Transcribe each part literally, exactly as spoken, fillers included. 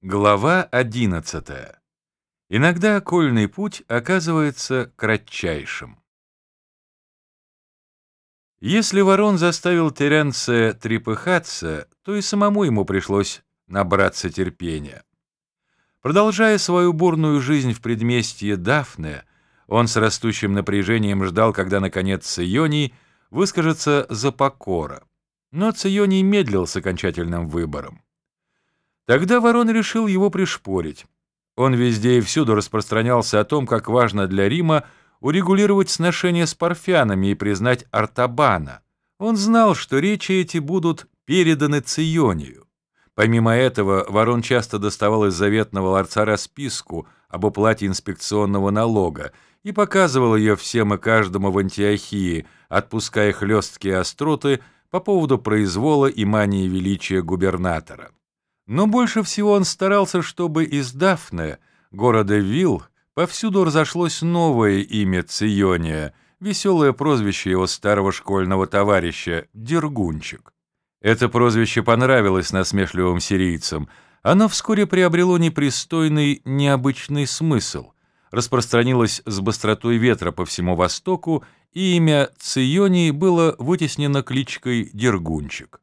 Глава одиннадцатая. Иногда окольный путь оказывается кратчайшим. Если Ворон заставил Теренция трепыхаться, то и самому ему пришлось набраться терпения. Продолжая свою бурную жизнь в предместье Дафне, он с растущим напряжением ждал, когда, наконец, Ционий выскажется за Покора. Но Ционий медлил с окончательным выбором. Тогда Ворон решил его пришпорить. Он везде и всюду распространялся о том, как важно для Рима урегулировать сношения с парфянами и признать Артабана. Он знал, что речи эти будут переданы Ционию. Помимо этого, Ворон часто доставал из заветного ларца расписку об уплате инспекционного налога и показывал ее всем и каждому в Антиохии, отпуская хлесткие остроты по поводу произвола и мании величия губернатора. Но больше всего он старался, чтобы из Дафне, города Вил, повсюду разошлось новое имя Циония, веселое прозвище его старого школьного товарища Дергунчик. Это прозвище понравилось насмешливым сирийцам. Оно вскоре приобрело непристойный, необычный смысл, распространилось с быстротой ветра по всему Востоку, и имя Ционий было вытеснено кличкой Дергунчик.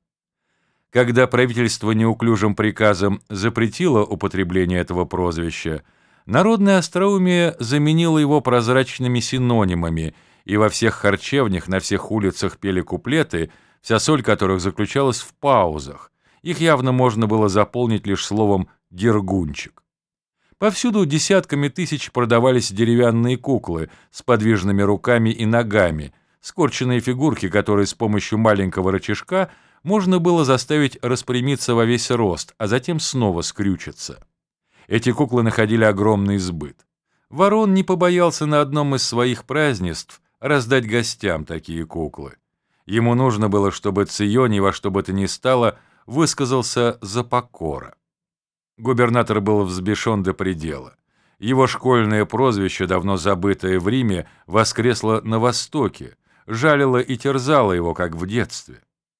Когда правительство неуклюжим приказом запретило употребление этого прозвища, народное остроумие заменило его прозрачными синонимами, и во всех харчевнях на всех улицах пели куплеты, вся соль которых заключалась в паузах. Их явно можно было заполнить лишь словом «дергунчик». Повсюду десятками тысяч продавались деревянные куклы с подвижными руками и ногами, скорченные фигурки, которые с помощью маленького рычажка можно было заставить распрямиться во весь рост, а затем снова скрючиться. Эти куклы находили огромный сбыт. Ворон не побоялся на одном из своих празднеств раздать гостям такие куклы. Ему нужно было, чтобы Ционий во что бы то ни стало высказался за Покора. Губернатор был взбешен до предела. Его школьное прозвище, давно забытое в Риме, воскресло на Востоке, жалило и терзало его, как в детстве.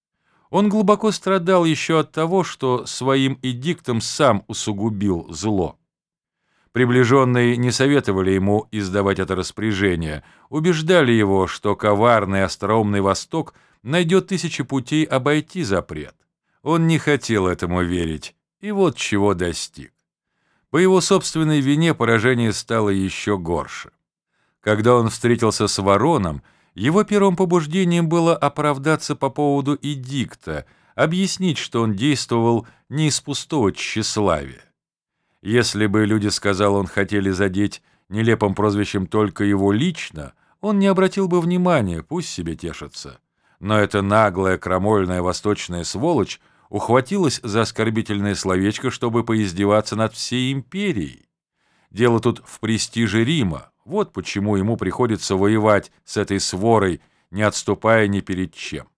Он глубоко страдал еще от того, что своим эдиктом сам усугубил зло. Приближенные не советовали ему издавать это распоряжение, убеждали его, что коварный остроумный Восток найдет тысячи путей обойти запрет. Он не хотел этому верить, и вот чего достиг. По его собственной вине поражение стало еще горше. Когда он встретился с Вороном, его первым побуждением было оправдаться по поводу эдикта, объяснить, что он действовал не из пустого тщеславия. Если бы люди, сказал он, хотели задеть нелепым прозвищем только его лично, он не обратил бы внимания, пусть себе тешатся. Но эта наглая, крамольная восточная сволочь ухватилась за оскорбительное словечко, чтобы поиздеваться над всей империей. Дело тут в престиже Рима. Вот почему ему приходится воевать с этой сворой, не отступая ни перед чем.